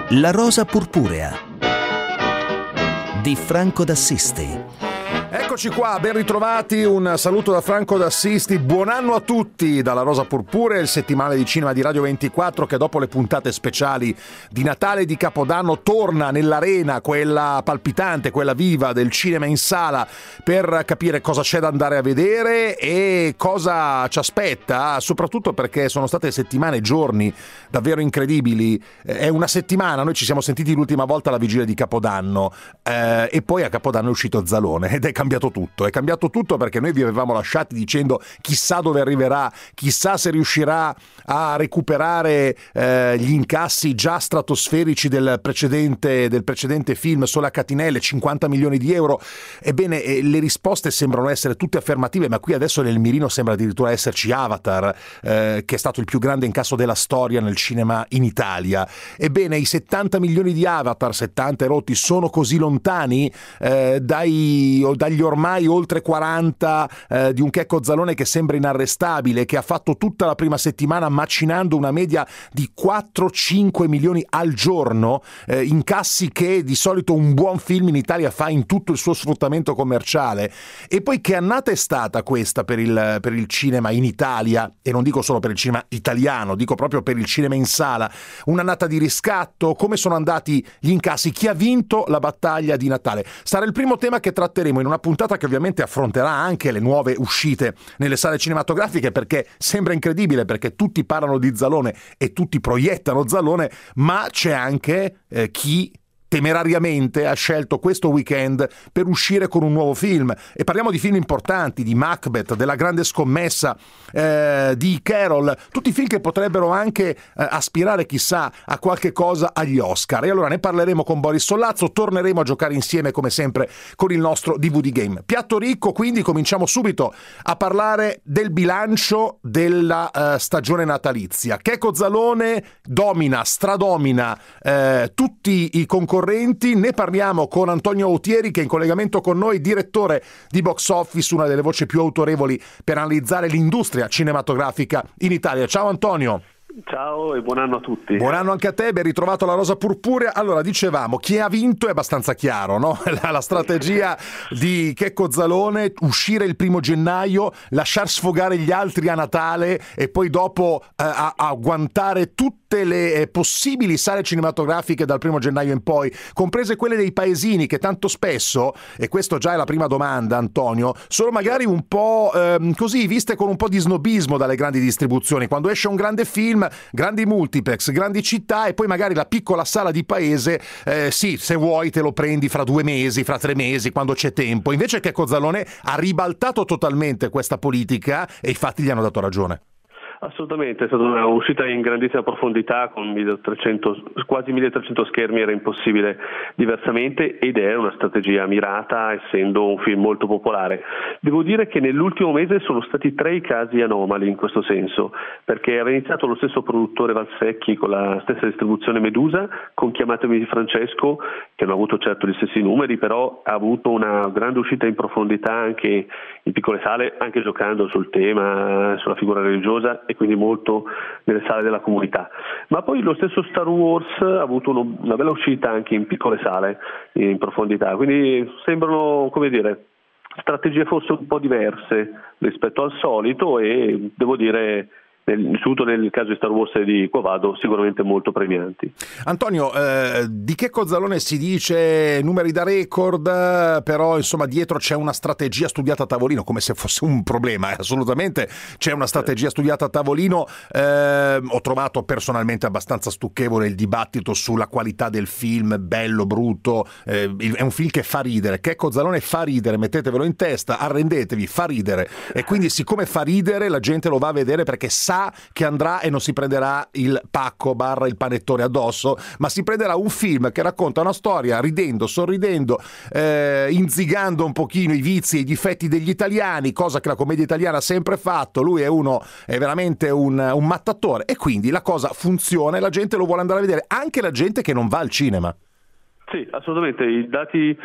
La rosa purpurea di Franco d'Assisti. Eccoci qua, ben ritrovati, un saluto da Franco d'Assisti, buon anno a tutti dalla Rosa Purpurea, il settimanale di cinema di Radio 24 che dopo le puntate speciali di Natale e di Capodanno torna nell'arena, quella palpitante, quella viva del cinema in sala, per capire cosa c'è da andare a vedere e cosa ci aspetta, soprattutto perché sono state settimane e giorni davvero incredibili. È una settimana, noi ci siamo sentiti l'ultima volta alla vigilia di Capodanno e poi a Capodanno è uscito Zalone ed è cambiato tutto perché noi vi avevamo lasciati dicendo chissà dove arriverà, chissà se riuscirà a recuperare gli incassi già stratosferici del precedente film Sole a catinelle, 50 milioni di euro. Ebbene, le risposte sembrano essere tutte affermative, ma qui adesso nel mirino sembra addirittura esserci Avatar, che è stato il più grande incasso della storia nel cinema in Italia. Ebbene, i 70 milioni di Avatar, 70 rotti, sono così lontani dagli ormai oltre 40 di un Checco Zalone che sembra inarrestabile, che ha fatto tutta la prima settimana macinando una media di 4-5 milioni al giorno, incassi che di solito un buon film in Italia fa in tutto il suo sfruttamento commerciale. E poi che annata è stata questa per il cinema in Italia, e non dico solo per il cinema italiano, dico proprio per il cinema in sala. Un'annata di riscatto, come sono andati gli incassi, chi ha vinto la battaglia di Natale. Sarà il primo tema che tratteremo in una puntata che ovviamente affronterà anche le nuove uscite nelle sale cinematografiche, perché sembra incredibile, perché tutti parlano di Zalone e tutti proiettano Zalone, ma c'è anche chi temerariamente ha scelto questo weekend per uscire con un nuovo film, e parliamo di film importanti, di Macbeth, della Grande Scommessa, di Carol, tutti film che potrebbero anche aspirare chissà a qualche cosa agli Oscar. E allora ne parleremo con Boris Sollazzo, torneremo a giocare insieme come sempre con il nostro DVD Game. Piatto ricco, quindi cominciamo subito a parlare del bilancio della stagione natalizia. Checco Zalone stradomina tutti i concorrenti. Ne parliamo con Antonio Autieri, che è in collegamento con noi, direttore di Box Office, una delle voci più autorevoli per analizzare l'industria cinematografica in Italia. Ciao Antonio. Ciao e buon anno a tutti. Buon anno anche a te, ben ritrovato la Rosa Purpurea. Allora, dicevamo, chi ha vinto è abbastanza chiaro, no? La strategia di Checco Zalone: uscire il 1° gennaio, lasciar sfogare gli altri a Natale e poi dopo agguantare tutte le possibili sale cinematografiche dal 1° gennaio in poi, comprese quelle dei paesini che tanto spesso, e questo già è la prima domanda Antonio, sono magari un po' così viste con un po' di snobismo dalle grandi distribuzioni. Quando esce un grande film, grandi multiplex, grandi città, e poi magari la piccola sala di paese, sì, se vuoi te lo prendi fra 2 mesi, fra 3 mesi, quando c'è tempo. Invece Checco Zalone ha ribaltato totalmente questa politica e i fatti gli hanno dato ragione. Assolutamente, è stata una uscita in grandissima profondità con quasi 1300 schermi, era impossibile diversamente, ed è una strategia mirata essendo un film molto popolare. Devo dire che nell'ultimo mese sono stati 3 i casi anomali in questo senso, perché aveva iniziato lo stesso produttore Valsecchi con la stessa distribuzione Medusa, con Chiamatemi di Francesco, che non ha avuto certo gli stessi numeri, però ha avuto una grande uscita in profondità anche in piccole sale, anche giocando sul tema, sulla figura religiosa, e quindi molto nelle sale della comunità. Ma poi lo stesso Star Wars ha avuto una bella uscita anche in piccole sale in profondità, quindi sembrano, come dire, strategie forse un po' diverse rispetto al solito, e devo dire soprattutto nel caso di Star Wars e di Quo Vado, sicuramente molto premianti. Antonio, di Checco Zalone si dice numeri da record, però insomma dietro c'è una strategia studiata a tavolino, come se fosse un problema. Assolutamente c'è una strategia studiata a tavolino. Ho trovato personalmente abbastanza stucchevole il dibattito sulla qualità del film, bello, brutto. È un film che fa ridere. Checco Zalone fa ridere, mettetevelo in testa, arrendetevi, fa ridere, e quindi siccome fa ridere la gente lo va a vedere perché sa che andrà e non si prenderà il pacco / il panettone addosso, ma si prenderà un film che racconta una storia ridendo, sorridendo, inzigando un pochino i vizi e i difetti degli italiani, cosa che la commedia italiana ha sempre fatto. Lui è veramente un mattatore, e quindi la cosa funziona e la gente lo vuole andare a vedere, anche la gente che non va al cinema. Sì, assolutamente, i dati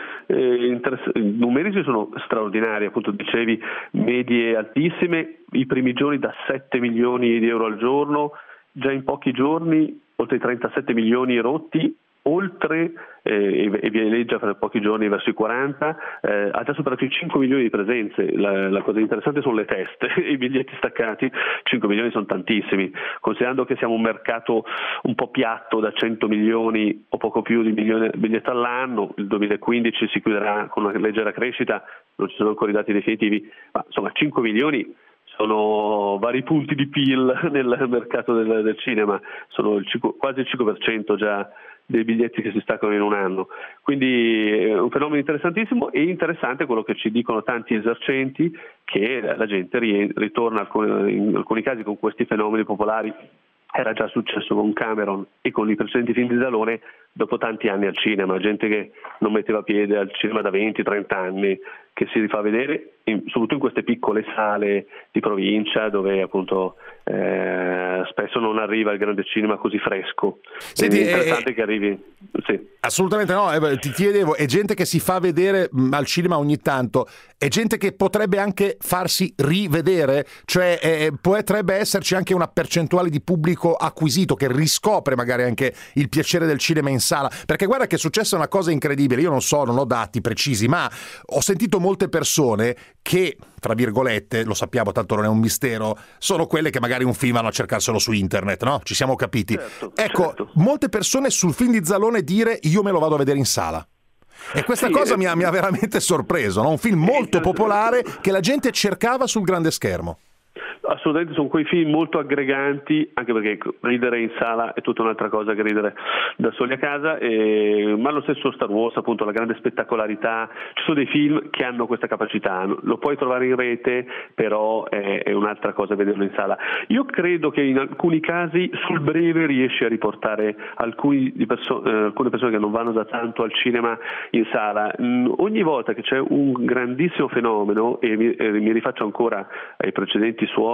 numerici sono straordinari, appunto dicevi, medie altissime, i primi giorni da 7 milioni di euro al giorno, già in pochi giorni oltre i 37 milioni rotti, oltre e viaggia fra pochi giorni verso i 40, ha già superato i 5 milioni di presenze. La cosa interessante sono le teste, i biglietti staccati. 5 milioni sono tantissimi, considerando che siamo un mercato un po' piatto da 100 milioni o poco più di biglietti all'anno. Il 2015 si chiuderà con una leggera crescita, non ci sono ancora i dati definitivi, ma insomma 5 milioni sono vari punti di PIL nel mercato del cinema, sono quasi il 5% già dei biglietti che si staccano in un anno. Quindi è un fenomeno interessantissimo, e interessante quello che ci dicono tanti esercenti, che la gente ritorna in alcuni casi con questi fenomeni popolari. Era già successo con Cameron e con i precedenti film di Zalone dopo tanti anni al cinema, gente che non metteva piede al cinema da 20-30 anni, che si rifà vedere soprattutto in queste piccole sale di provincia dove appunto spesso non arriva il grande cinema così fresco. Senti, è interessante che arrivi. Sì. Assolutamente no, ti chiedevo, è gente che si fa vedere al cinema ogni tanto, è gente che potrebbe anche farsi rivedere, cioè potrebbe esserci anche una percentuale di pubblico acquisito che riscopre magari anche il piacere del cinema in sala, perché guarda che è successa una cosa incredibile, io non ho dati precisi, ma ho sentito molte persone che, tra virgolette, lo sappiamo, tanto non è un mistero, sono quelle che magari un film vanno a cercarselo su internet, no? Ci siamo capiti. Certo. Molte persone sul film di Zalone dire io me lo vado a vedere in sala. E questa cosa mi ha veramente sorpreso, no? Un film molto popolare che la gente cercava sul grande schermo. Assolutamente, sono quei film molto aggreganti, anche perché ridere in sala è tutta un'altra cosa che ridere da soli a casa, ma lo stesso Star Wars, appunto, la grande spettacolarità. Ci sono dei film che hanno questa capacità, lo puoi trovare in rete, però è un'altra cosa vederlo in sala. Io credo che in alcuni casi sul breve riesci a riportare alcune persone che non vanno da tanto al cinema in sala. Ogni volta che c'è un grandissimo fenomeno, e mi rifaccio ancora ai precedenti suoi,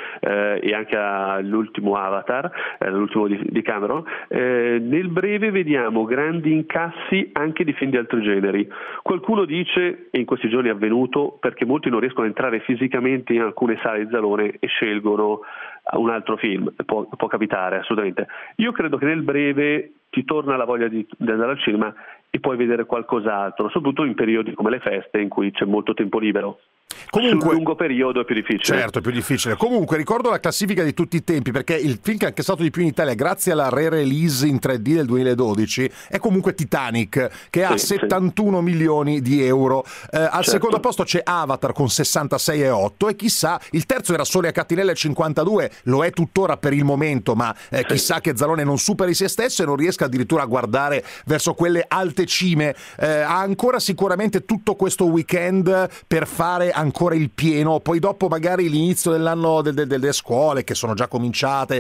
e anche all'ultimo Avatar, l'ultimo di Cameron, nel breve vediamo grandi incassi anche di film di altri generi. Qualcuno dice, e in questi giorni è avvenuto, perché molti non riescono a entrare fisicamente in alcune sale di Zalone e scelgono un altro film. Può capitare, assolutamente. Io credo che nel breve ti torna la voglia di andare al cinema e puoi vedere qualcos'altro, soprattutto in periodi come le feste in cui c'è molto tempo libero. Comunque, sul lungo periodo è più difficile. Certo, è più difficile. Comunque ricordo la classifica di tutti i tempi, perché il film che ha incassato di più in Italia grazie alla re-release in 3D del 2012 è comunque Titanic, che ha 71 milioni di euro. Al secondo posto c'è Avatar con 66,8, e chissà, il terzo era Sole a Catinelle 52, lo è tuttora per il momento, ma chissà che Zalone non superi se stesso e non riesca addirittura a guardare verso quelle alte cime. Ha ancora sicuramente tutto questo weekend per fare ancora il pieno, poi dopo magari l'inizio dell'anno delle scuole che sono già cominciate,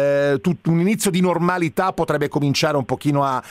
un inizio di normalità potrebbe cominciare un pochino ad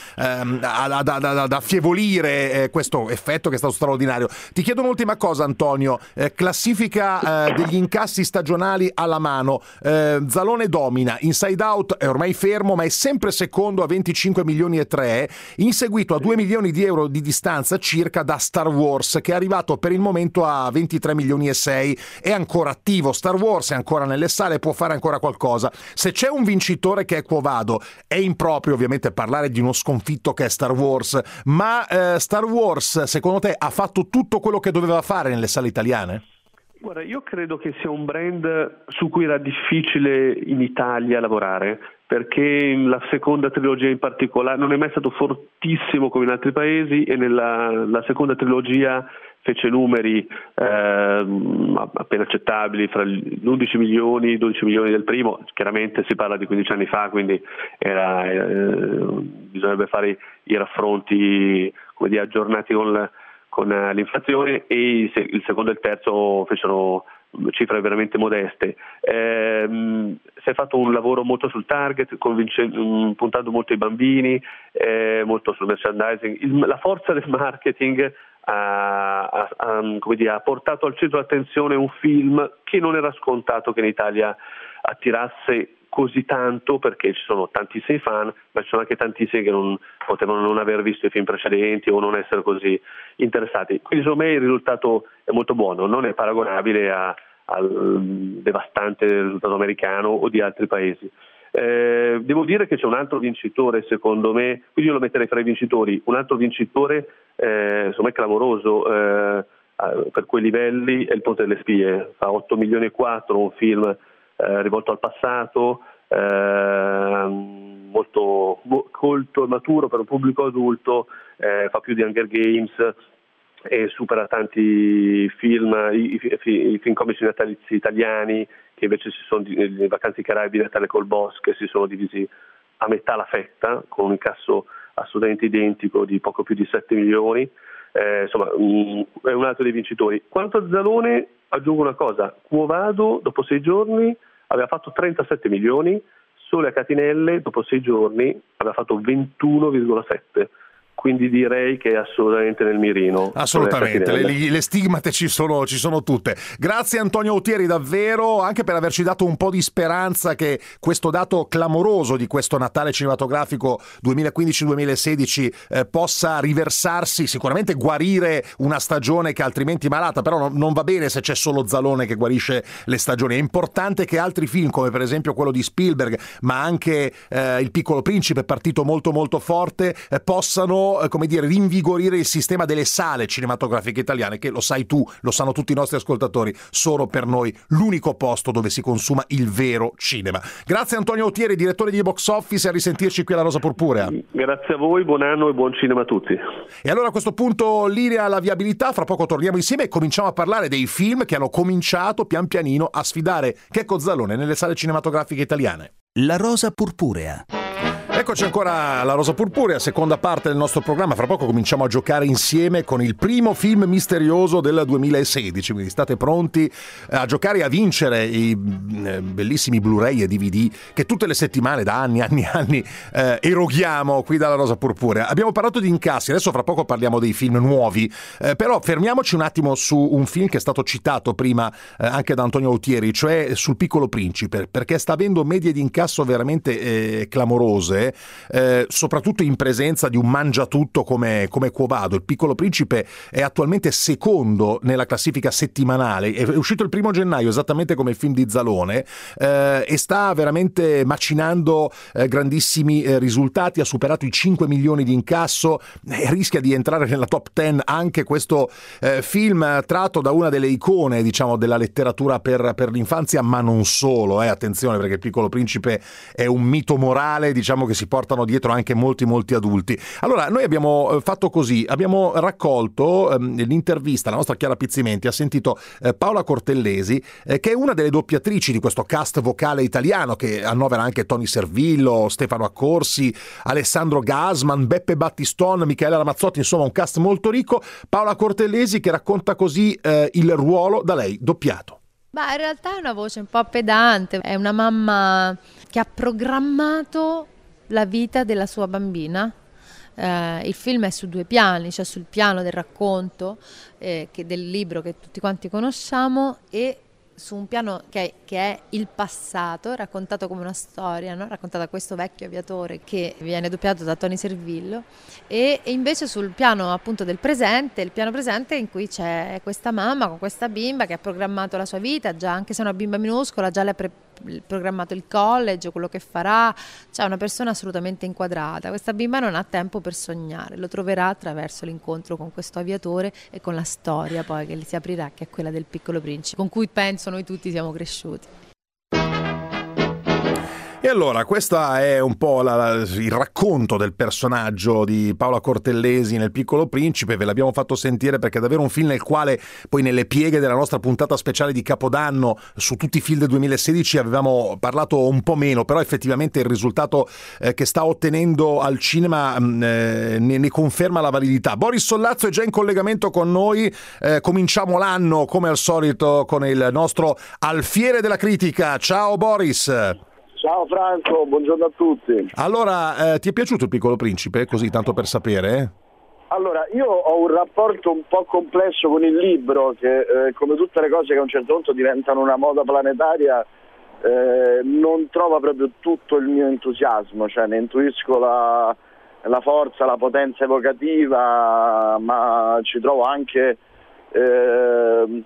affievolire questo effetto che è stato straordinario. Ti chiedo un'ultima cosa, Antonio, classifica degli incassi stagionali alla mano. Zalone domina, Inside Out è ormai fermo ma è sempre secondo a 25 milioni e 3, inseguito a 2 milioni di euro di distanza circa da Star Wars, che è arrivato per il momento a 23 milioni e 6, è ancora attivo. Star Wars è ancora nelle sale, può fare ancora qualcosa. Se c'è un vincitore che è Quo Vado, è improprio ovviamente parlare di uno sconfitto che è Star Wars, ma Star Wars secondo te ha fatto tutto quello che doveva fare nelle sale italiane? Guarda, io credo che sia un brand su cui era difficile in Italia lavorare, perché la seconda trilogia in particolare non è mai stato fortissimo come in altri paesi, e la seconda trilogia fece numeri appena accettabili, fra gli 11 milioni e 12 milioni del primo. Chiaramente si parla di 15 anni fa, quindi bisognerebbe fare i raffronti, come dire, aggiornati con l'inflazione, e il secondo e il terzo fecero cifre veramente modeste. Si è fatto un lavoro molto sul target, puntando molto ai bambini, molto sul merchandising. La forza del marketing ha portato al centro dell'attenzione un film che non era scontato che in Italia attirasse così tanto, perché ci sono tantissimi fan, ma ci sono anche tantissimi che non potevano non aver visto i film precedenti o non essere così interessati. Quindi secondo me il risultato è molto buono, non è paragonabile al devastante risultato americano o di altri paesi. Devo dire che c'è un altro vincitore, secondo me, quindi io lo metterei fra i vincitori, un altro vincitore secondo me clamoroso per quei livelli è Il Ponte delle Spie, fa 8 milioni e 4, un film rivolto al passato, molto colto e maturo per un pubblico adulto, fa più di Hunger Games e supera tanti film, i film comici natalizi italiani che invece le Vacanze Caraibi, Natale col Boss, che si sono divisi a metà la fetta con un incasso assolutamente identico di poco più di 7 milioni. Insomma, è un altro dei vincitori. Quanto a Zalone, aggiungo una cosa: Quo Vado dopo 6 giorni aveva fatto 37 milioni, Sole a Catinelle dopo 6 giorni aveva fatto 21,7. Quindi direi che è assolutamente nel mirino. Assolutamente, le stigmate ci sono tutte. Grazie Antonio Autieri davvero, anche per averci dato un po' di speranza che questo dato clamoroso di questo Natale cinematografico 2015-2016 possa riversarsi, sicuramente guarire una stagione che altrimenti è malata, però non va bene se c'è solo Zalone che guarisce le stagioni. È importante che altri film, come per esempio quello di Spielberg, ma anche Il Piccolo Principe, partito molto molto forte, possano rinvigorire il sistema delle sale cinematografiche italiane, che lo sai tu, lo sanno tutti i nostri ascoltatori, sono per noi l'unico posto dove si consuma il vero cinema. Grazie Antonio Autieri, direttore di Box Office, e a risentirci qui alla Rosa Purpurea. Grazie a voi, buon anno e buon cinema a tutti. E allora a questo punto linea alla viabilità, fra poco torniamo insieme e cominciamo a parlare dei film che hanno cominciato pian pianino a sfidare Checco Zalone nelle sale cinematografiche italiane. La Rosa Purpurea. Eccoci ancora alla Rosa Purpurea, seconda parte del nostro programma. Fra poco cominciamo a giocare insieme con il primo film misterioso del 2016, quindi state pronti a giocare e a vincere i bellissimi Blu-ray e DVD che tutte le settimane da anni eroghiamo qui dalla Rosa Purpurea. Abbiamo parlato di incassi, adesso fra poco parliamo dei film nuovi, però fermiamoci un attimo su un film che è stato citato prima anche da Antonio Autieri, cioè sul Piccolo Principe, perché sta avendo medie di incasso veramente clamorose, soprattutto in presenza di un mangiatutto come Quo Vado. Il Piccolo Principe è attualmente secondo nella classifica settimanale, è uscito il 1° gennaio esattamente come il film di Zalone, e sta veramente macinando grandissimi risultati, ha superato i 5 milioni di incasso, rischia di entrare nella top 10 anche questo film tratto da una delle icone, diciamo, della letteratura per l'infanzia, ma non solo, attenzione, perché il Piccolo Principe è un mito morale, diciamo, che si portano dietro anche molti adulti. Allora noi abbiamo fatto così, abbiamo raccolto l'intervista, la nostra Chiara Pizzimenti ha sentito Paola Cortellesi, che è una delle doppiatrici di questo cast vocale italiano che annovera anche Tony Servillo, Stefano Accorsi, Alessandro Gasman, Beppe Battiston, Michela Ramazzotti, insomma un cast molto ricco. Paola Cortellesi che racconta così il ruolo da lei doppiato. In realtà è una voce un po' pedante, è una mamma che ha programmato la vita della sua bambina. Il film è su 2 piani, cioè sul piano del racconto del libro che tutti quanti conosciamo, e su un piano che è il passato, raccontato come una storia, no? Raccontata da questo vecchio aviatore che viene doppiato da Tony Servillo, e invece sul piano appunto del presente, il piano presente in cui c'è questa mamma con questa bimba che ha programmato la sua vita, già anche se è una bimba minuscola, già le ha programmato il college, quello che farà, cioè una persona assolutamente inquadrata. Questa bimba non ha tempo per sognare, lo troverà attraverso l'incontro con questo aviatore e con la storia poi che gli si aprirà, che è quella del Piccolo Principe, con cui penso noi tutti siamo cresciuti. E allora, questo è un po' il racconto del personaggio di Paola Cortellesi nel Piccolo Principe. Ve l'abbiamo fatto sentire perché è davvero un film nel quale poi nelle pieghe della nostra puntata speciale di Capodanno su tutti i film del 2016 avevamo parlato un po' meno, però effettivamente il risultato che sta ottenendo al cinema ne conferma la validità. Boris Sollazzo è già in collegamento con noi, cominciamo l'anno come al solito con il nostro alfiere della critica. Ciao Boris! Ciao Franco, buongiorno a tutti. Allora, ti è piaciuto Il Piccolo Principe? Così, tanto per sapere? Allora, io ho un rapporto un po' complesso con il libro, che come tutte le cose che a un certo punto diventano una moda planetaria, non trova proprio tutto il mio entusiasmo, cioè ne intuisco la forza, la potenza evocativa, ma ci trovo anche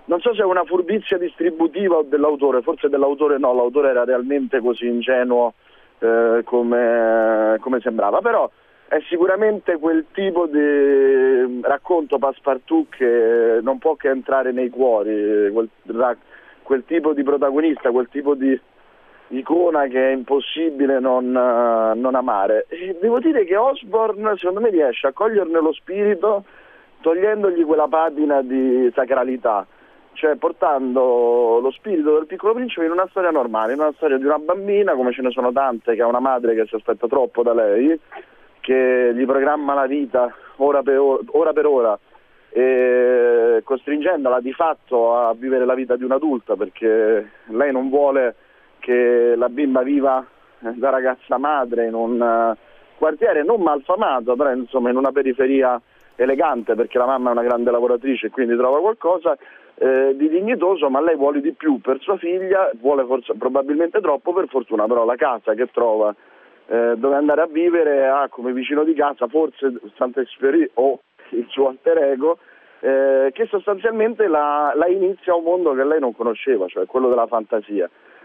non so se è una furbizia distributiva o dell'autore, forse dell'autore no, l'autore era realmente così ingenuo come sembrava, però è sicuramente quel tipo di racconto passepartout che non può che entrare nei cuori, quel tipo di protagonista, quel tipo di icona che è impossibile non amare. E devo dire che Osborne secondo me riesce a coglierne lo spirito togliendogli quella patina di sacralità, cioè portando lo spirito del Piccolo Principe in una storia normale, in una storia di una bambina, come ce ne sono tante, che ha una madre che si aspetta troppo da lei, che gli programma la vita ora per ora, e costringendola di fatto a vivere la vita di un'adulta, perché lei non vuole che la bimba viva da ragazza madre in un quartiere non malfamato, però insomma in una periferia elegante, perché la mamma è una grande lavoratrice e quindi trova qualcosa di dignitoso, ma lei vuole di più per sua figlia, vuole forse probabilmente troppo, per fortuna però la casa che trova dove andare a vivere ha come vicino di casa forse Saint-Exupéry o il suo alter ego, che sostanzialmente la inizia a un mondo che lei non conosceva, cioè quello della fantasia.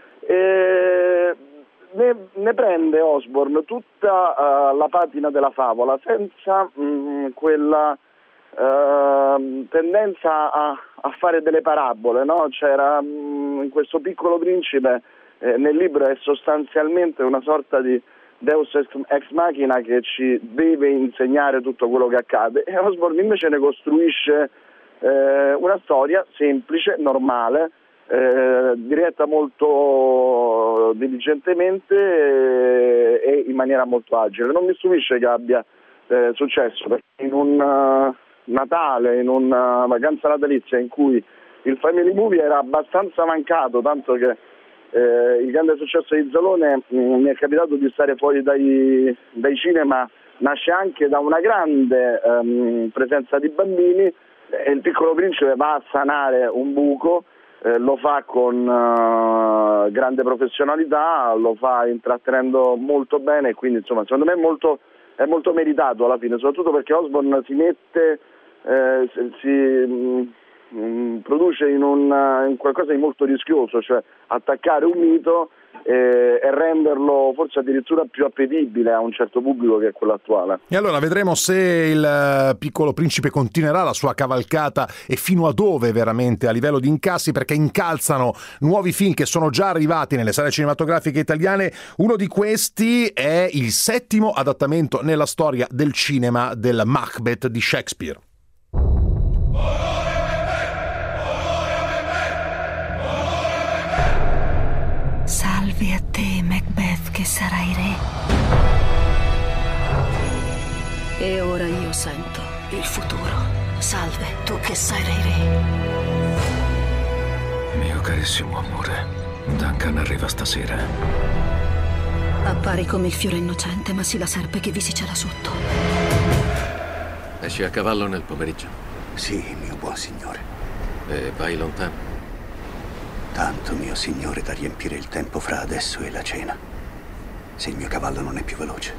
Ne prende Osborne tutta la patina della favola, senza quella tendenza a fare delle parabole, no? C'era in questo Piccolo Principe, nel libro è sostanzialmente una sorta di Deus ex machina che ci deve insegnare tutto quello che accade, e Osborne invece ne costruisce una storia semplice, normale, diretta molto diligentemente e in maniera molto agile. Non mi stupisce che abbia successo, perché in un Natale, in una vacanza natalizia in cui il family movie era abbastanza mancato, tanto che il grande successo di Zalone, mi è capitato di stare fuori dai cinema, nasce anche da una grande presenza di bambini, e il Piccolo Principe va a sanare un buco, lo fa con grande professionalità, lo fa intrattenendo molto bene, e quindi insomma secondo me è molto meritato alla fine, soprattutto perché Osborne si mette produce in qualcosa di molto rischioso, cioè attaccare un mito e renderlo forse addirittura più appetibile a un certo pubblico che è quello attuale. E allora vedremo se il Piccolo Principe continuerà la sua cavalcata e fino a dove veramente a livello di incassi, perché incalzano nuovi film che sono già arrivati nelle sale cinematografiche italiane. Uno di questi è il 7° adattamento nella storia del cinema del Macbeth di Shakespeare. Salve a te, Macbeth, che sarai re. E ora io sento il futuro. Salve, tu che sarai re. Mio carissimo amore, Duncan arriva stasera. Appari come il fiore innocente, ma sì la serpe che vi si cela sotto. Esci a cavallo nel pomeriggio? Sì, mio buon signore. E vai lontano? Tanto, mio signore, da riempire il tempo fra adesso e la cena, se il mio cavallo non è più veloce.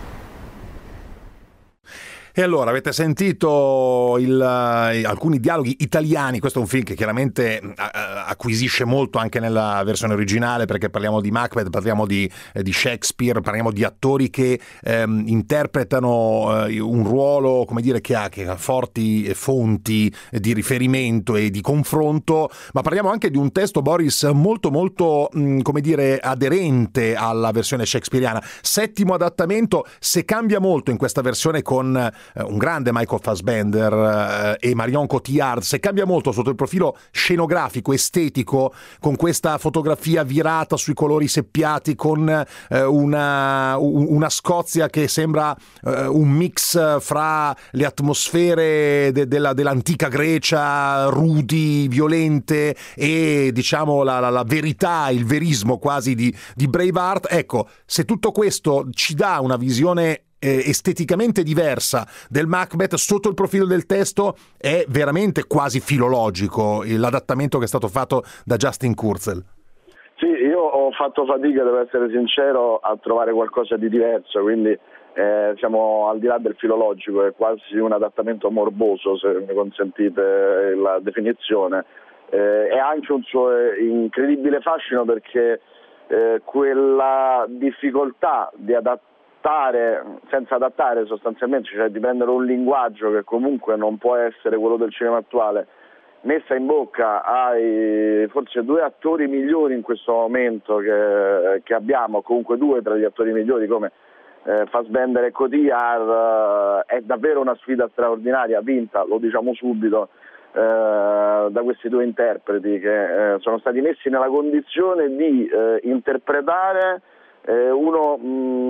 E allora, avete sentito alcuni dialoghi italiani. Questo è un film che chiaramente acquisisce molto anche nella versione originale, perché parliamo di Macbeth, parliamo di Shakespeare, parliamo di attori che interpretano un ruolo, come dire, che ha forti fonti di riferimento e di confronto, ma parliamo anche di un testo, Boris, molto molto, come dire, aderente alla versione shakespeariana. 7° adattamento, se cambia molto in questa versione con un grande Michael Fassbender e Marion Cotillard, se cambia molto sotto il profilo scenografico, estetico, con questa fotografia virata sui colori seppiati, con una Scozia che sembra un mix fra le atmosfere dell'antica Grecia, rudi, violente, e diciamo la verità, il verismo quasi di Braveheart. Ecco, se tutto questo ci dà una visione esteticamente diversa del Macbeth, sotto il profilo del testo è veramente quasi filologico l'adattamento che è stato fatto da Justin Kurzel. Sì, io ho fatto fatica, devo essere sincero, a trovare qualcosa di diverso, quindi siamo al di là del filologico, è quasi un adattamento morboso, se mi consentite la definizione. e ha anche un suo incredibile fascino, perché quella difficoltà di senza adattare sostanzialmente, cioè di prendere un linguaggio che comunque non può essere quello del cinema attuale, messa in bocca ai forse 2 attori migliori in questo momento che abbiamo, comunque 2 tra gli attori migliori come Fassbender e Cotillard, è davvero una sfida straordinaria, vinta, lo diciamo subito, da questi 2 interpreti che sono stati messi nella condizione di interpretare uno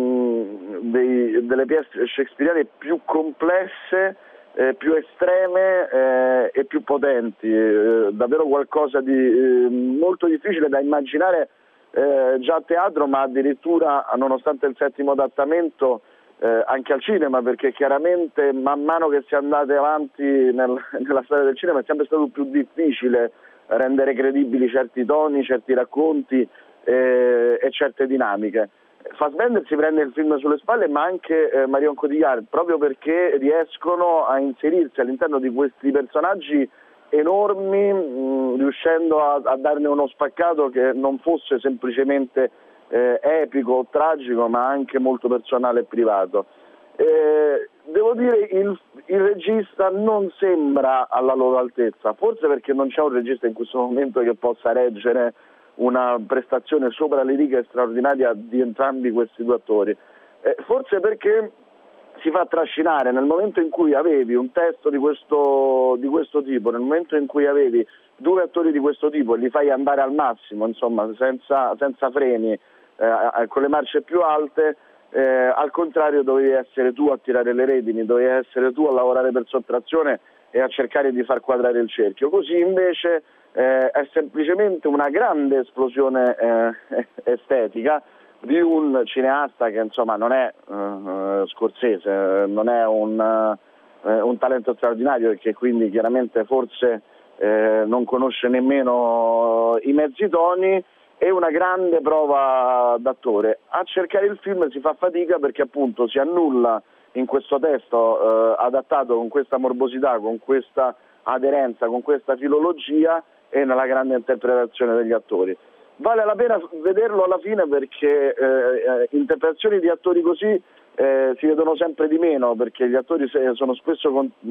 delle pièce shakespeariane più complesse, più estreme e più potenti, davvero qualcosa di molto difficile da immaginare già a teatro, ma addirittura, nonostante il 7° adattamento, anche al cinema, perché chiaramente man mano che si è andate avanti nella storia del cinema è sempre stato più difficile rendere credibili certi toni, certi racconti e certe dinamiche. Fassbender si prende il film sulle spalle, ma anche Marion Cotillard, proprio perché riescono a inserirsi all'interno di questi personaggi enormi, riuscendo a darne uno spaccato che non fosse semplicemente epico o tragico, ma anche molto personale e privato. Devo dire, il regista non sembra alla loro altezza, forse perché non c'è un regista in questo momento che possa reggere una prestazione sopra le righe straordinaria di entrambi questi 2 attori, forse perché si fa trascinare nel momento in cui avevi un testo di questo tipo, nel momento in cui avevi 2 attori di questo tipo e li fai andare al massimo, insomma, senza freni, con le marce più alte, al contrario dovevi essere tu a tirare le redini, dovevi essere tu a lavorare per sottrazione e a cercare di far quadrare il cerchio. Così invece è semplicemente una grande esplosione estetica di un cineasta che insomma non è Scorsese, non è un talento straordinario e che quindi chiaramente forse non conosce nemmeno i mezzi toni, e una grande prova d'attore. A cercare il film si fa fatica perché appunto si annulla in questo testo adattato con questa morbosità, con questa aderenza, con questa filologia e nella grande interpretazione degli attori. Vale la pena vederlo alla fine perché interpretazioni di attori così si vedono sempre di meno, perché gli attori sono spesso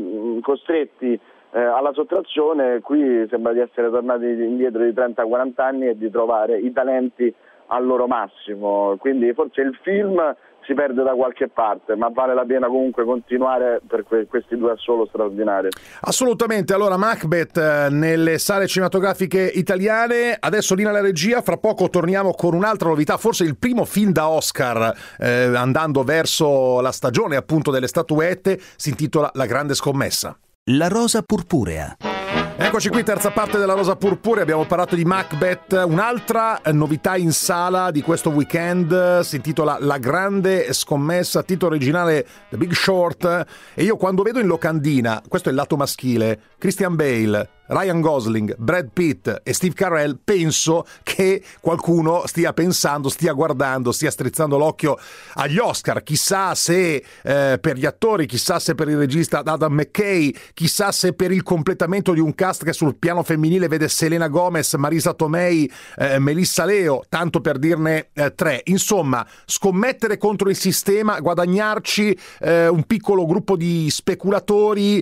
costretti alla sottrazione. Qui sembra di essere tornati indietro di 30-40 anni e di trovare i talenti al loro massimo, quindi forse il film si perde da qualche parte, ma vale la pena comunque continuare per questi 2 assolo straordinari. Assolutamente. Allora, Macbeth nelle sale cinematografiche italiane, adesso linea alla regia, fra poco torniamo con un'altra novità, forse il primo film da Oscar, andando verso la stagione appunto delle statuette, si intitola La grande scommessa. La rosa purpurea. Eccoci qui, terza parte della Rosa Purpurea. Abbiamo parlato di Macbeth. Un'altra novità in sala di questo weekend si intitola La grande scommessa, titolo originale The Big Short. E io quando vedo in locandina, questo è il lato maschile, Christian Bale, Ryan Gosling, Brad Pitt e Steve Carell, penso che qualcuno stia pensando, stia guardando, stia strizzando l'occhio agli Oscar. Chissà se per gli attori, chissà se per il regista Adam McKay, chissà se per il completamento di un cast che sul piano femminile vede Selena Gomez, Marisa Tomei, Melissa Leo, tanto per dirne 3. Insomma, scommettere contro il sistema, guadagnarci un piccolo gruppo di speculatori,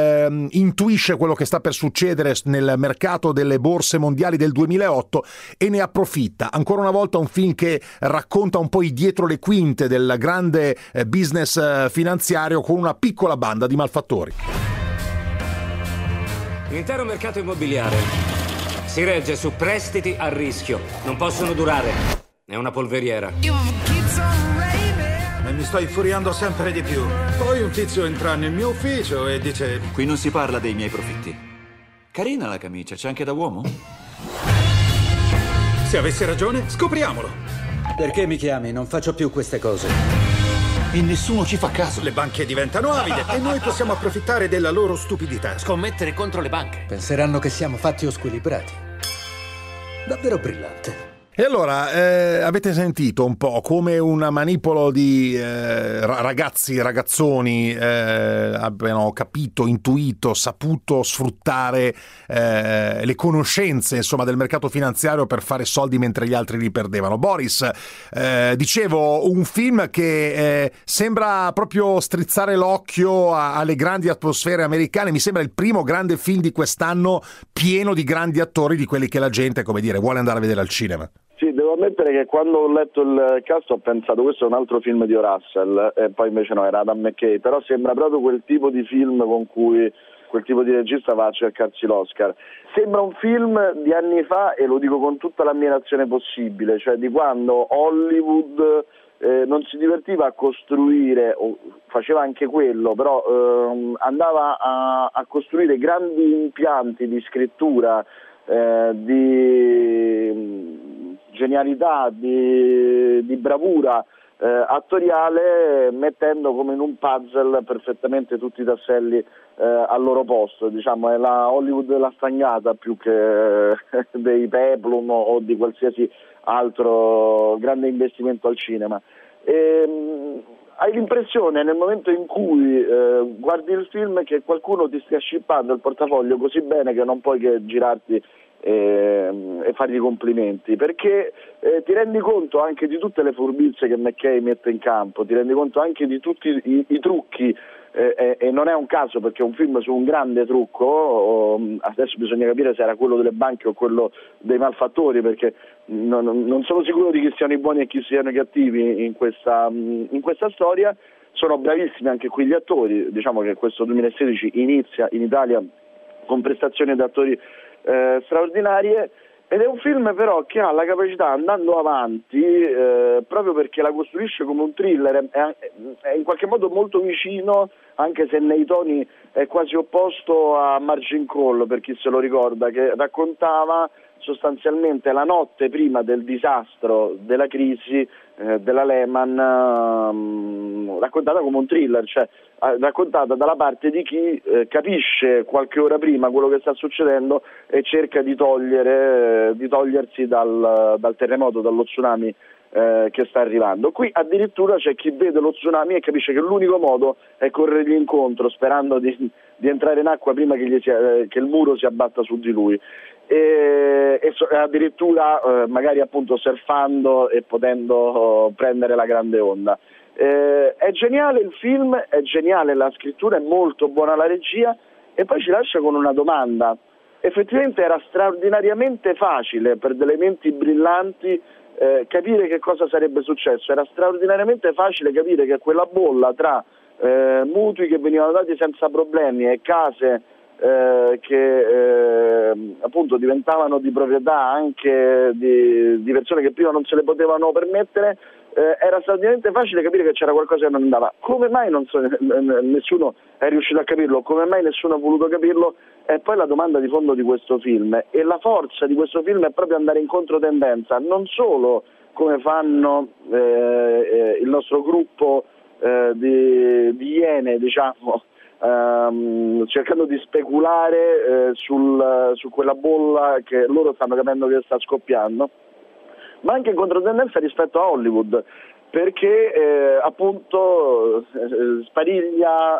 intuisce quello che sta per succedere nel mercato delle borse mondiali del 2008 e ne approfitta. Ancora una volta un film che racconta un po' i dietro le quinte del grande business finanziario con una piccola banda di malfattori. L'intero mercato immobiliare si regge su prestiti a rischio. Non possono durare. È una polveriera. E mi sto infuriando sempre di più. Poi un tizio entra nel mio ufficio e dice: qui non si parla dei miei profitti. Carina la camicia, c'è anche da uomo? Se avessi ragione, scopriamolo. Perché mi chiami? Non faccio più queste cose. E nessuno ci fa caso. Le banche diventano avide e noi possiamo approfittare della loro stupidità. Scommettere contro le banche. Penseranno che siamo fatti o squilibrati. Davvero brillante. E allora, avete sentito un po' come una manipolo di ragazzoni abbiano capito, intuito, saputo sfruttare le conoscenze, insomma, del mercato finanziario per fare soldi mentre gli altri li perdevano. Boris, dicevo, un film che sembra proprio strizzare l'occhio alle grandi atmosfere americane. Mi sembra il primo grande film di quest'anno pieno di grandi attori, di quelli che la gente, come dire, vuole andare a vedere al cinema. Sì, devo ammettere che quando ho letto il cast ho pensato questo è un altro film di Russell, e poi invece no, era Adam McKay, però sembra proprio quel tipo di film con cui quel tipo di regista va a cercarsi l'Oscar. Sembra un film di anni fa, e lo dico con tutta l'ammirazione possibile, cioè di quando Hollywood non si divertiva a costruire, o faceva anche quello, però andava a costruire grandi impianti di scrittura, di genialità, di bravura attoriale, mettendo come in un puzzle perfettamente tutti i tasselli al loro posto. Diciamo è la Hollywood della stagnata più che dei Peplum o di qualsiasi altro grande investimento al cinema. Hai l'impressione nel momento in cui guardi il film che qualcuno ti stia scippando il portafoglio così bene che non puoi che girarti e fargli complimenti, perché ti rendi conto anche di tutte le furbizie che McKay mette in campo, ti rendi conto anche di tutti i trucchi, e non è un caso perché è un film su un grande trucco. Adesso bisogna capire se era quello delle banche o quello dei malfattori, perché non sono sicuro di chi siano i buoni e chi siano i cattivi in questa storia. Sono bravissimi anche qui gli attori, diciamo che questo 2016 inizia in Italia con prestazioni di attori straordinarie, ed è un film però che ha la capacità, andando avanti, proprio perché la costruisce come un thriller, è in qualche modo molto vicino, anche se nei toni è quasi opposto a Margin Call, per chi se lo ricorda, che raccontava sostanzialmente la notte prima del disastro, della crisi della Lehman, raccontata come un thriller, cioè raccontata dalla parte di chi capisce qualche ora prima quello che sta succedendo e cerca di togliersi dal terremoto, dallo tsunami che sta arrivando. Qui addirittura c'è chi vede lo tsunami e capisce che l'unico modo è corrergli incontro, sperando di entrare in acqua prima che il muro si abbatta su di lui. E addirittura magari appunto surfando e potendo prendere la grande onda. È geniale il film, è geniale la scrittura, è molto buona la regia, e poi ci lascia con una domanda. Effettivamente era straordinariamente facile per delle menti brillanti capire che cosa sarebbe successo, era straordinariamente facile capire che quella bolla tra mutui che venivano dati senza problemi e case che appunto diventavano di proprietà anche di persone che prima non se le potevano permettere, era straordinariamente facile capire che c'era qualcosa che non andava. Come mai nessuno è riuscito a capirlo, come mai nessuno ha voluto capirlo, è poi la domanda di fondo di questo film, e la forza di questo film è proprio andare in controtendenza, non solo come fanno il nostro gruppo di Iene, diciamo, cercando di speculare su quella bolla che loro stanno capendo che sta scoppiando, ma anche in controtendenza rispetto a Hollywood, perché appunto spariglia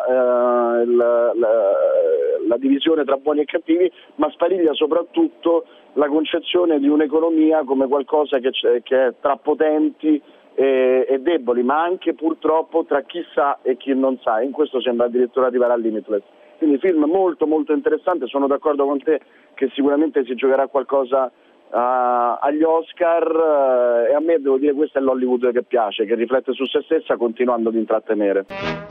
la divisione tra buoni e cattivi, ma spariglia soprattutto la concezione di un'economia come qualcosa che è tra potenti e deboli, ma anche purtroppo tra chi sa e chi non sa. In questo sembra addirittura arrivare al Limitless. Quindi film molto molto interessante, sono d'accordo con te che sicuramente si giocherà qualcosa agli Oscar, e a me, devo dire, questo è l'Hollywood che piace, che riflette su se stessa continuando ad intrattenere.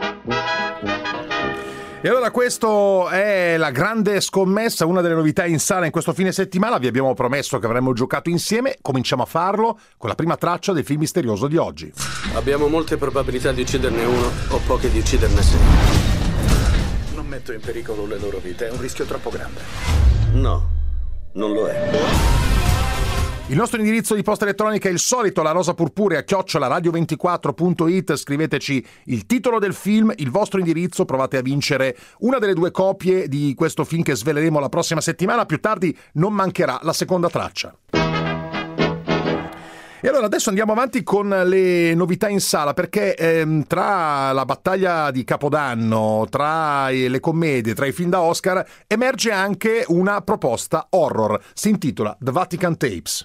E allora questo è la grande scommessa, una delle novità in sala in questo fine settimana. Vi abbiamo promesso che avremmo giocato insieme, cominciamo a farlo con la prima traccia del film misterioso di oggi. Abbiamo molte probabilità di ucciderne uno o poche di ucciderne sei. Non metto in pericolo le loro vite, è un rischio troppo grande. No, non lo è. Il nostro indirizzo di posta elettronica è il solito, larosapurpurea@radio24.it. Scriveteci il titolo del film, il vostro indirizzo, provate a vincere una delle 2 copie di questo film che sveleremo la prossima settimana. Più tardi non mancherà la seconda traccia. E allora adesso andiamo avanti con le novità in sala, perché tra la battaglia di Capodanno, tra le commedie, tra i film da Oscar, emerge anche una proposta horror. Si intitola The Vatican Tapes.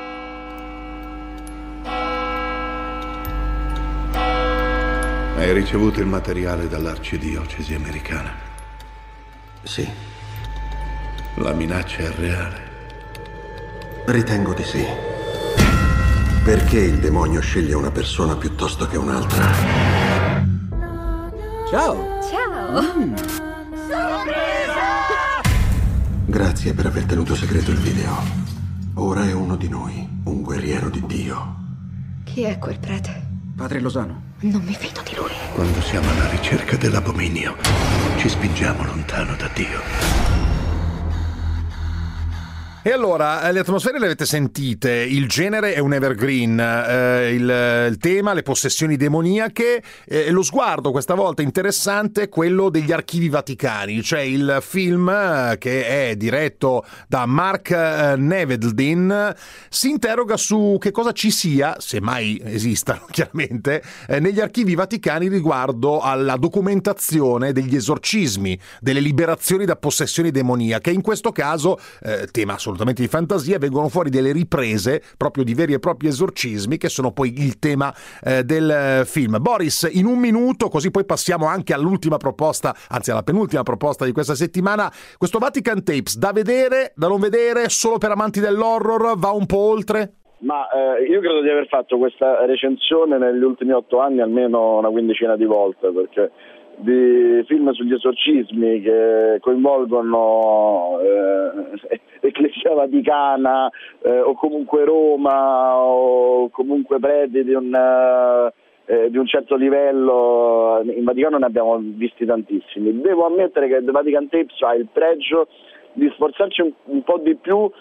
Hai ricevuto il materiale dall'arcidiocesi americana? Sì. La minaccia è reale? Ritengo di sì. Perché il demonio sceglie una persona piuttosto che un'altra? Ciao! Ciao! Sorpresa! Grazie per aver tenuto segreto il video. Ora è uno di noi, un guerriero di Dio. Chi è quel prete? Padre Losano. Non mi fido di lui. Quando siamo alla ricerca dell'abominio, ci spingiamo lontano da Dio. E allora, le atmosfere le avete sentite, il genere è un evergreen, il tema, le possessioni demoniache, lo sguardo questa volta interessante è quello degli archivi vaticani, cioè il film che è diretto da Mark Neveldin si interroga su che cosa ci sia, se mai esistano chiaramente, negli archivi vaticani riguardo alla documentazione degli esorcismi, delle liberazioni da possessioni demoniache. In questo caso, tema assolutamente di fantasia, vengono fuori delle riprese proprio di veri e propri esorcismi che sono poi il tema del film. Boris, in un minuto, così poi passiamo anche all'ultima proposta, anzi alla penultima proposta di questa settimana, questo Vatican Tapes, da vedere, da non vedere, solo per amanti dell'horror, va un po' oltre? Ma io credo di aver fatto questa recensione negli ultimi 8 anni almeno una quindicina di volte, perché di film sugli esorcismi che coinvolgono Ecclesia Vaticana o comunque Roma o comunque preti di un certo livello, in Vaticano ne abbiamo visti tantissimi. Devo ammettere che The Vatican Tapes ha il pregio di sforzarci un po' di più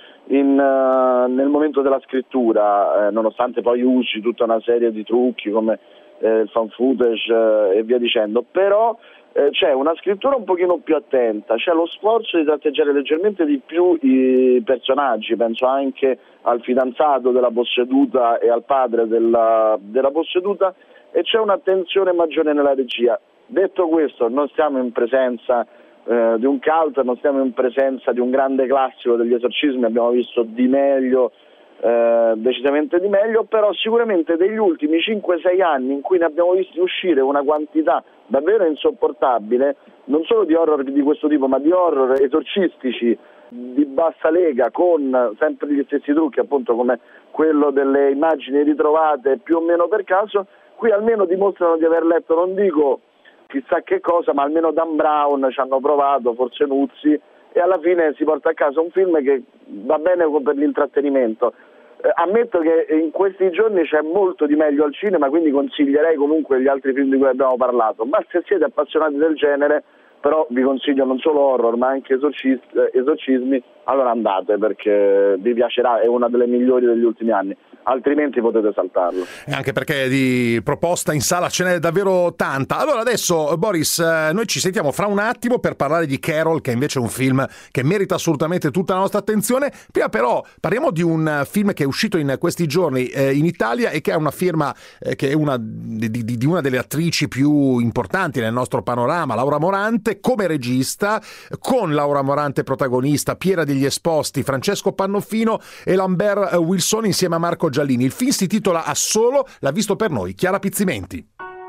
nel momento della scrittura, nonostante poi usi tutta una serie di trucchi come il fan footage e via dicendo, però c'è una scrittura un pochino più attenta, c'è lo sforzo di tratteggiare leggermente di più i personaggi, penso anche al fidanzato della posseduta e al padre della posseduta, e c'è un'attenzione maggiore nella regia. Detto questo, non stiamo in presenza di un cult, non stiamo in presenza di un grande classico degli esorcismi, abbiamo visto di meglio, decisamente di meglio, però sicuramente degli ultimi 5-6 anni in cui ne abbiamo visti uscire una quantità davvero insopportabile, non solo di horror di questo tipo, ma di horror esorcistici di bassa lega, con sempre gli stessi trucchi, appunto come quello delle immagini ritrovate più o meno per caso, qui almeno dimostrano di aver letto, non dico chissà che cosa, ma almeno Dan Brown ci hanno provato, forse Nuzzi, e alla fine si porta a casa un film che va bene per l'intrattenimento. Ammetto che in questi giorni c'è molto di meglio al cinema, quindi consiglierei comunque gli altri film di cui abbiamo parlato, ma se siete appassionati del genere, però vi consiglio non solo horror ma anche esorcismi, allora andate, perché vi piacerà, è una delle migliori degli ultimi anni, altrimenti potete saltarlo. E anche perché di proposta in sala ce n'è davvero tanta. Allora adesso, Boris, noi ci sentiamo fra un attimo per parlare di Carol, che invece è un film che merita assolutamente tutta la nostra attenzione. Prima però parliamo di un film che è uscito in questi giorni in Italia e che ha una firma che è una di una delle attrici più importanti nel nostro panorama, Laura Morante, come regista, con Laura Morante protagonista, Piera degli Esposti, Francesco Pannofino e Lambert Wilson insieme a Marco Giallini. Il film si titola Assolo, l'ha visto per noi Chiara Pizzimenti.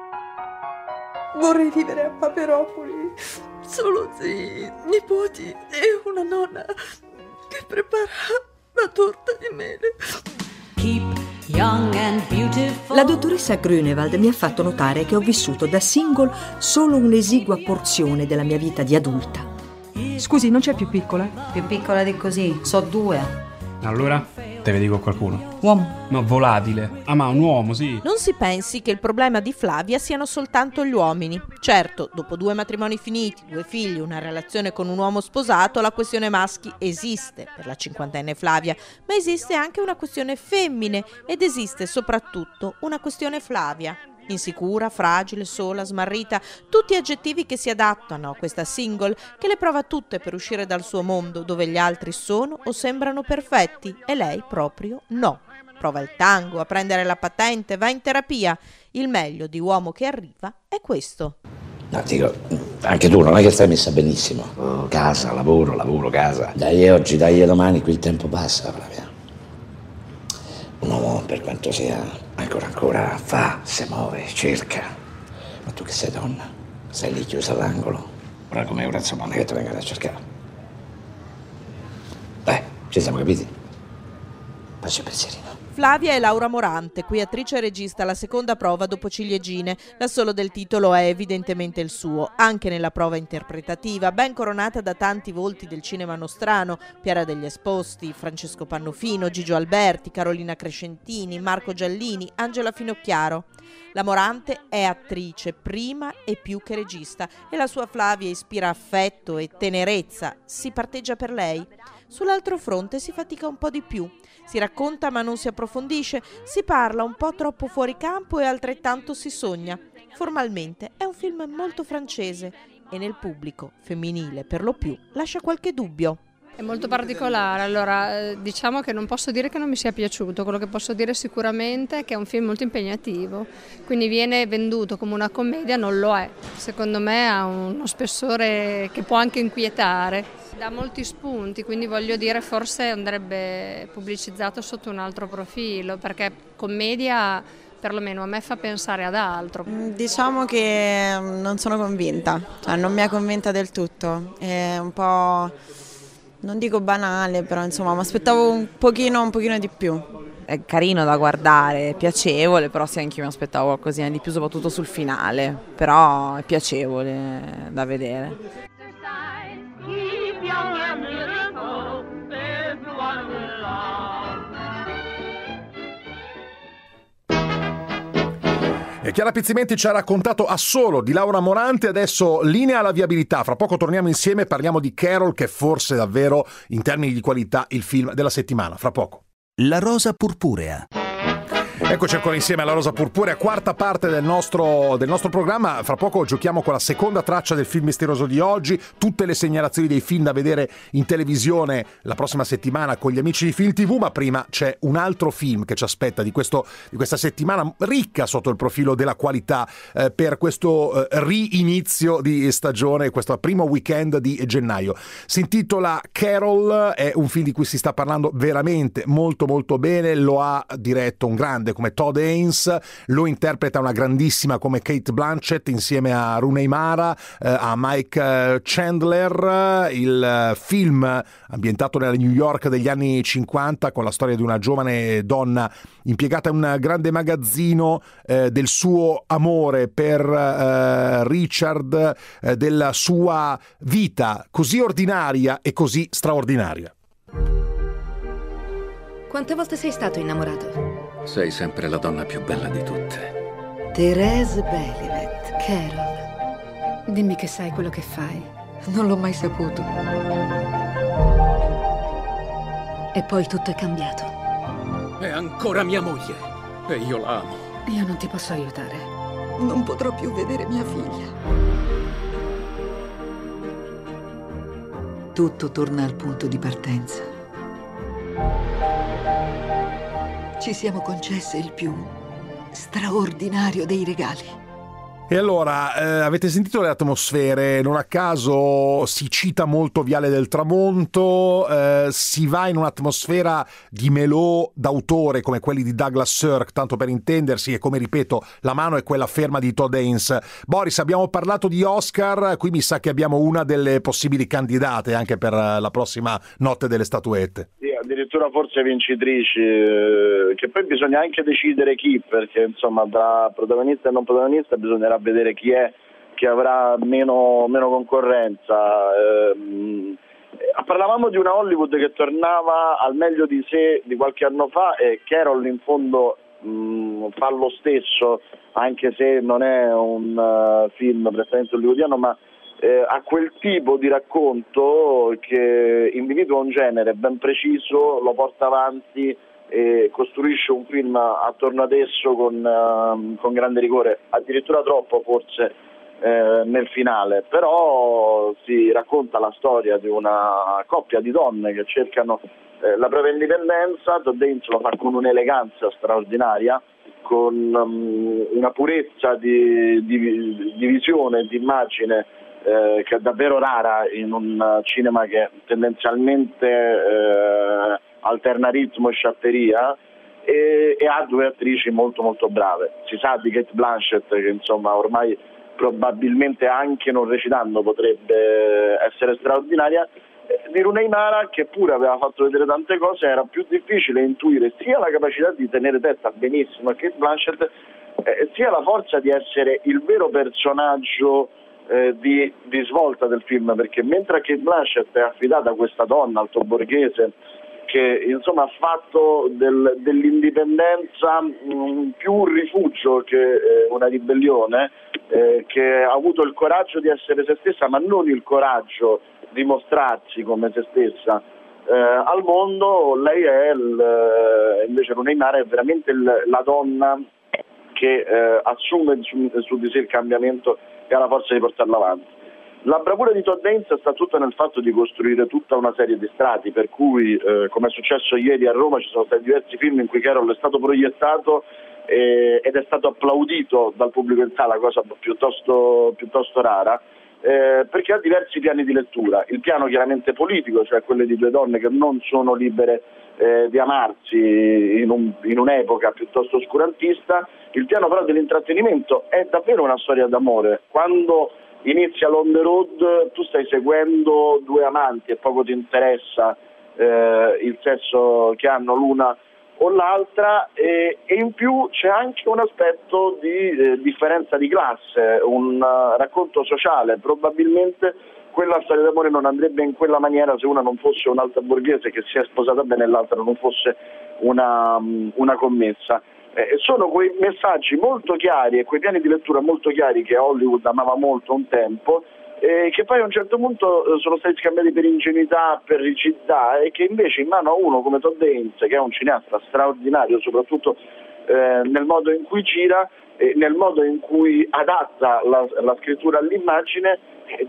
Vorrei vivere a Paperopoli, solo zii, nipoti e una nonna che prepara la torta di mele. La dottoressa Grünewald mi ha fatto notare che ho vissuto da single solo un'esigua porzione della mia vita di adulta. Scusi, non c'è più piccola? Più piccola di così, so 2. Allora, te vedi con qualcuno? Uomo. No, volatile. Ah, ma un uomo, sì. Non si pensi che il problema di Flavia siano soltanto gli uomini. Certo, dopo 2 matrimoni finiti, 2 figli, una relazione con un uomo sposato, la questione maschi esiste per la 50enne Flavia, ma esiste anche una questione femmine ed esiste soprattutto una questione Flavia. Insicura, fragile, sola, smarrita, tutti aggettivi che si adattano a questa single che le prova tutte per uscire dal suo mondo dove gli altri sono o sembrano perfetti e lei proprio no. Prova il tango, a prendere la patente, va in terapia. Il meglio di uomo che arriva è questo. No, dico, anche tu non è che stai messa benissimo. Oh, casa, lavoro, casa. Dai oggi, dai domani, qui il tempo passa, Flavia. Un uomo, per quanto sia ancora, fa, si muove, cerca. Ma tu che sei donna, stai lì chiusa all'angolo. Ora come ora, insomma, non è che ti vengano a cercare. Ci siamo capiti? Faccio pensierino. Flavia è Laura Morante, qui attrice e regista alla seconda prova dopo Ciliegine. L'assolo del titolo è evidentemente il suo, anche nella prova interpretativa, ben coronata da tanti volti del cinema nostrano, Piera degli Esposti, Francesco Pannofino, Gigio Alberti, Carolina Crescentini, Marco Giallini, Angela Finocchiaro. La Morante è attrice prima e più che regista e la sua Flavia ispira affetto e tenerezza, si parteggia per lei. Sull'altro fronte si fatica un po' di più. Si racconta ma non si approfondisce, si parla un po' troppo fuori campo e altrettanto si sogna. Formalmente è un film molto francese e nel pubblico, femminile per lo più, lascia qualche dubbio. È molto particolare, allora diciamo che non posso dire che non mi sia piaciuto, quello che posso dire sicuramente è che è un film molto impegnativo, quindi viene venduto come una commedia, non lo è. Secondo me ha uno spessore che può anche inquietare. Dà molti spunti, quindi voglio dire forse andrebbe pubblicizzato sotto un altro profilo, perché commedia perlomeno a me fa pensare ad altro. Diciamo che non sono convinta, cioè non mi ha convinta del tutto, è un po', non dico banale, però insomma mi aspettavo un pochino di più. È carino da guardare, è piacevole, però sì, anche io mi aspettavo qualcosina di più, soprattutto sul finale, però è piacevole da vedere. E Chiara Pizzimenti ci ha raccontato Assolo di Laura Morante, adesso linea alla viabilità. Fra poco torniamo insieme e parliamo di Carol, che è forse davvero in termini di qualità il film della settimana. Fra poco. La rosa purpurea. Eccoci ancora insieme alla Rosa Purpurea, quarta parte del nostro programma. Fra poco giochiamo con la seconda traccia del film misterioso di oggi, tutte le segnalazioni dei film da vedere in televisione la prossima settimana con gli amici di Film TV, ma prima c'è un altro film che ci aspetta di questa settimana ricca sotto il profilo della qualità per questo rinizio di stagione, questo primo weekend di gennaio. Si intitola Carol, è un film di cui si sta parlando veramente molto molto bene, lo ha diretto un grande come Todd Haynes, lo interpreta una grandissima come Cate Blanchett insieme a Rooney Mara, a Mike Chandler. Il film ambientato nella New York degli anni 50 con la storia di una giovane donna impiegata in un grande magazzino, del suo amore per Richard, della sua vita così ordinaria e così straordinaria. Quante volte sei stato innamorato? Sei sempre la donna più bella di tutte. Thérèse Belivet, Carol. Dimmi che sai quello che fai. Non l'ho mai saputo. E poi tutto è cambiato. È ancora mia moglie e io la amo. Io non ti posso aiutare. Non potrò più vedere mia figlia. Tutto torna al punto di partenza. Ci siamo concesse il più straordinario dei regali. E allora, avete sentito le atmosfere? Non a caso si cita molto Viale del Tramonto, si va in un'atmosfera di melò d'autore come quelli di Douglas Sirk, tanto per intendersi, e come ripeto, la mano è quella ferma di Todd Haynes. Boris, abbiamo parlato di Oscar, qui mi sa che abbiamo una delle possibili candidate anche per la prossima notte delle statuette. Sì, addirittura forse vincitrici, che poi bisogna anche decidere chi, perché insomma tra protagonista e non protagonista bisognerà vedere chi è che avrà meno concorrenza. Parlavamo di una Hollywood che tornava al meglio di sé di qualche anno fa, e Carol in fondo fa lo stesso, anche se non è un film prettamente hollywoodiano, ma ha quel tipo di racconto che individua un genere ben preciso, lo porta avanti e costruisce un film attorno ad esso con grande rigore, addirittura troppo forse nel finale, però si racconta la storia di una coppia di donne che cercano la propria indipendenza. Todd Haynes lo fa con un'eleganza straordinaria, con una purezza di visione, di immagine che è davvero rara in un cinema che tendenzialmente alterna ritmo e sciatteria, e ha due attrici molto molto brave. Si sa di Cate Blanchett che insomma ormai probabilmente anche non recitando potrebbe essere straordinaria. Di Rooney Mara, che pure aveva fatto vedere tante cose, era più difficile intuire sia la capacità di tenere testa benissimo a Cate Blanchett, sia la forza di essere il vero personaggio di svolta del film, perché mentre a Cate Blanchett è affidata questa donna alto borghese che insomma ha fatto dell'indipendenza più un rifugio che una ribellione, che ha avuto il coraggio di essere se stessa, ma non il coraggio di mostrarsi come se stessa al mondo. Lei è invece Rooney Mara è veramente la donna che assume su di sé il cambiamento e ha la forza di portarlo avanti. La bravura di Todd Haynes sta tutta nel fatto di costruire tutta una serie di strati, per cui come è successo ieri a Roma ci sono stati diversi film in cui Carol è stato proiettato ed è stato applaudito dal pubblico in sala, cosa piuttosto rara, perché ha diversi piani di lettura. Il piano chiaramente politico, cioè quelle di due donne che non sono libere di amarsi in un'epoca piuttosto oscurantista. Il piano però dell'intrattenimento è davvero una storia d'amore. Quando inizia l'on the road tu stai seguendo due amanti e poco ti interessa il sesso che hanno l'una o l'altra, e in più c'è anche un aspetto di differenza di classe, un racconto sociale. Probabilmente quella storia d'amore non andrebbe in quella maniera se una non fosse un'alta borghese che si è sposata bene e l'altra non fosse una commessa. Sono quei messaggi molto chiari e quei piani di lettura molto chiari che Hollywood amava molto un tempo, che poi a un certo punto sono stati scambiati per ingenuità, per rigidità, e che invece in mano a uno come Todd Haynes, che è un cineasta straordinario soprattutto nel modo in cui gira, nel modo in cui adatta la scrittura all'immagine,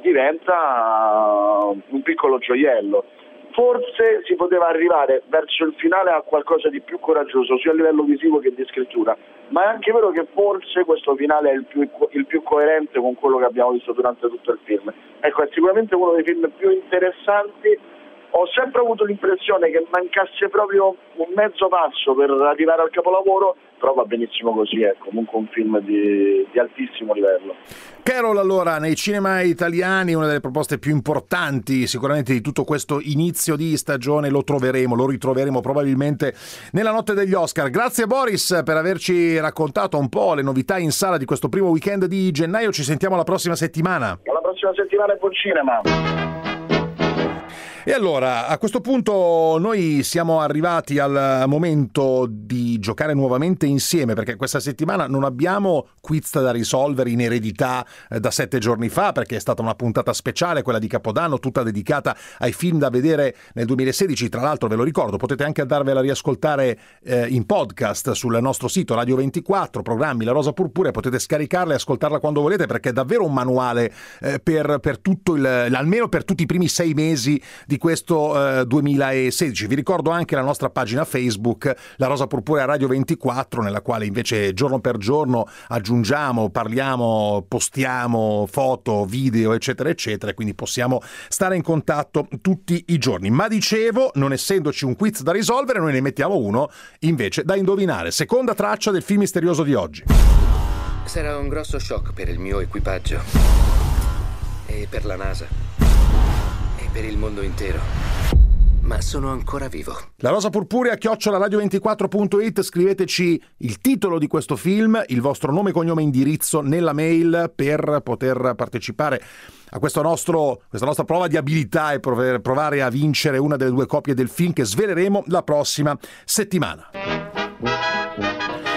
diventa un piccolo gioiello. Forse si poteva arrivare verso il finale a qualcosa di più coraggioso sia a livello visivo che di scrittura, ma è anche vero che forse questo finale è il più coerente con quello che abbiamo visto durante tutto il film. Ecco, è sicuramente uno dei film più interessanti. Ho sempre avuto l'impressione che mancasse proprio un mezzo passo per arrivare al capolavoro, però va benissimo così, è comunque un film di altissimo livello. Carol, allora, nei cinema italiani una delle proposte più importanti sicuramente di tutto questo inizio di stagione, lo ritroveremo probabilmente nella notte degli Oscar. Grazie Boris per averci raccontato un po' le novità in sala di questo primo weekend di gennaio, ci sentiamo la prossima settimana. Alla prossima settimana e buon cinema! E allora, a questo punto noi siamo arrivati al momento di giocare nuovamente insieme, perché questa settimana non abbiamo quiz da risolvere in eredità da 7 giorni fa, perché è stata una puntata speciale, quella di Capodanno, tutta dedicata ai film da vedere nel 2016. Tra l'altro, ve lo ricordo, potete anche andarvela a riascoltare in podcast sul nostro sito Radio 24, programmi La Rosa Purpurea, potete scaricarla e ascoltarla quando volete, perché è davvero un manuale per tutto almeno per tutti i primi 6 mesi di questo 2016. Vi ricordo anche la nostra pagina Facebook, La Rosa Purpurea Radio 24, nella quale invece giorno per giorno aggiungiamo, parliamo, postiamo foto, video, eccetera, eccetera, quindi possiamo stare in contatto tutti i giorni. Ma dicevo, non essendoci un quiz da risolvere, noi ne mettiamo uno invece da indovinare. Seconda traccia del film misterioso di oggi. Sarà un grosso shock per il mio equipaggio e per la NASA per il mondo intero, ma sono ancora vivo. La Rosa Purpurea @radio24.it, scriveteci il titolo di questo film, il vostro nome, cognome, indirizzo nella mail per poter partecipare a questa nostra prova di abilità e provare a vincere una delle 2 copie del film che sveleremo la prossima settimana.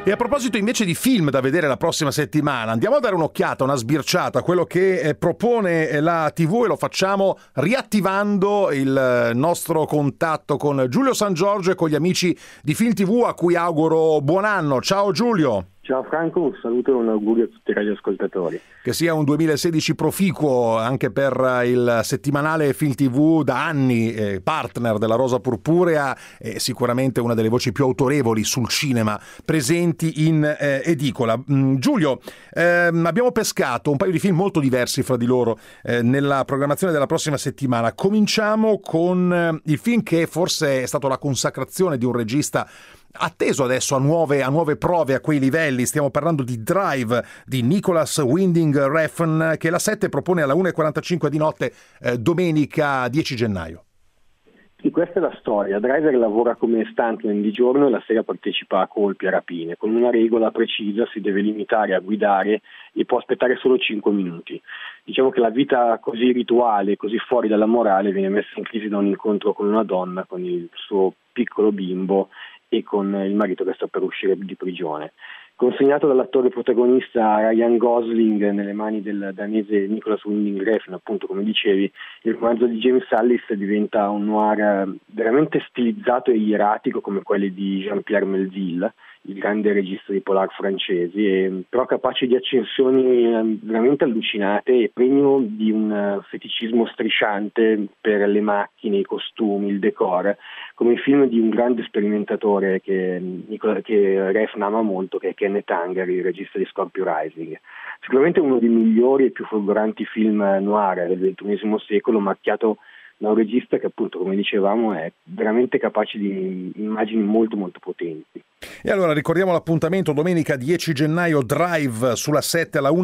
E a proposito invece di film da vedere la prossima settimana, andiamo a dare un'occhiata, una sbirciata a quello che propone la TV, e lo facciamo riattivando il nostro contatto con Giulio San Giorgio e con gli amici di Film TV, a cui auguro buon anno. Ciao Giulio. Ciao Franco, un saluto e un augurio a tutti i radioascoltatori. Che sia un 2016 proficuo anche per il settimanale Film TV, da anni partner della Rosa Purpurea e sicuramente una delle voci più autorevoli sul cinema presenti in edicola. Giulio, abbiamo pescato un paio di film molto diversi fra di loro nella programmazione della prossima settimana. Cominciamo con il film che forse è stato la consacrazione di un regista atteso adesso a nuove prove, a quei livelli. Stiamo parlando di Drive di Nicholas Winding Refn, che la 7 propone alla 1:45 di notte domenica 10 gennaio. Sì, questa è la storia. Driver lavora come stuntman di giorno e la sera partecipa a colpi e rapine. Con una regola precisa: si deve limitare a guidare e può aspettare solo 5 minuti. Diciamo che la vita così rituale, così fuori dalla morale, viene messa in crisi da un incontro con una donna, con il suo piccolo bimbo e con il marito che sta per uscire di prigione. Consegnato dall'attore protagonista Ryan Gosling nelle mani del danese Nicholas Winding Refn, appunto come dicevi, il romanzo di James Sallis diventa un noir veramente stilizzato e ieratico come quelli di Jean-Pierre Melville, il grande regista di polar francesi, però capace di accensioni veramente allucinate e pregno di un feticismo strisciante per le macchine, i costumi, il decor, come i film di un grande sperimentatore che Refn ama molto, che è Kenneth Anger, il regista di Scorpio Rising. Sicuramente uno dei migliori e più folgoranti film noir del XXI secolo, macchiato da un regista che, appunto, come dicevamo, è veramente capace di immagini molto molto potenti. E allora ricordiamo l'appuntamento: domenica 10 gennaio, Drive sulla 7 alla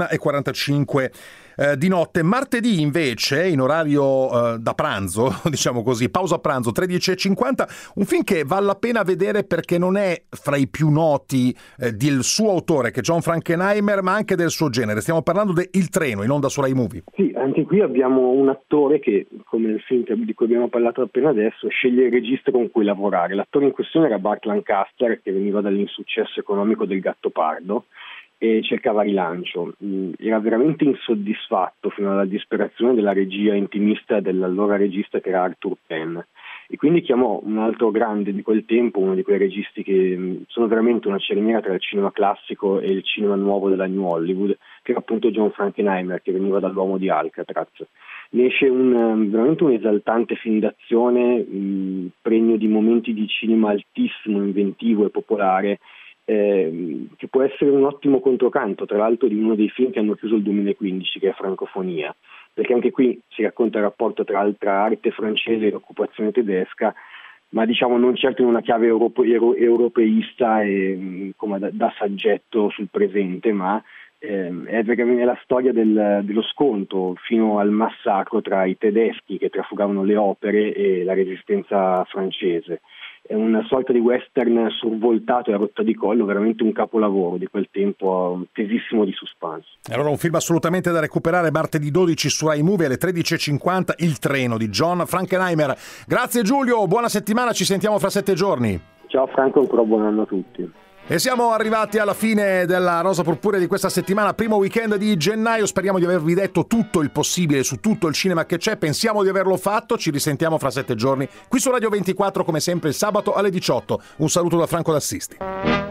1:45 di notte. Martedì invece, in orario da pranzo, diciamo così, pausa pranzo, 13:50, un film che vale la pena vedere perché non è fra i più noti del suo autore, che è John Frankenheimer, ma anche del suo genere. Stiamo parlando di Il treno, in onda su Rai Movie. Sì, anche qui abbiamo un attore che, come nel film di cui abbiamo parlato appena adesso, sceglie il regista con cui lavorare. L'attore in questione era Burt Lancaster, che veniva dall'insuccesso economico del Gattopardo e cercava rilancio. Era veramente insoddisfatto fino alla disperazione della regia intimista dell'allora regista, che era Arthur Penn, e quindi chiamò un altro grande di quel tempo, uno di quei registi che sono veramente una cerniera tra il cinema classico e il cinema nuovo della New Hollywood, che era appunto John Frankenheimer, che veniva dall'Uomo di Alcatraz. Ne esce veramente un esaltante film d'azione, pregno di momenti di cinema altissimo, inventivo e popolare, che può essere un ottimo controcanto, tra l'altro, di uno dei film che hanno chiuso il 2015, che è Francofonia, perché anche qui si racconta il rapporto tra arte francese e l'occupazione tedesca, ma diciamo non certo in una chiave europeista e come da saggetto sul presente, ma è la storia dello scontro fino al massacro tra i tedeschi che trafugavano le opere e la resistenza francese. È una sorta di western sorvoltato e a rotta di collo, veramente un capolavoro di quel tempo, tesissimo di suspense. Allora un film assolutamente da recuperare martedì 12 su Rai Movie alle 13:50, Il treno di John Frankenheimer. Grazie Giulio, buona settimana, ci sentiamo fra 7 giorni. Ciao Franco, ancora buon anno a tutti. E siamo arrivati alla fine della Rosa Purpurea di questa settimana, primo weekend di gennaio. Speriamo di avervi detto tutto il possibile su tutto il cinema che c'è, pensiamo di averlo fatto. Ci risentiamo fra 7 giorni qui su Radio 24, come sempre il sabato alle 18. Un saluto da Franco D'Assisti.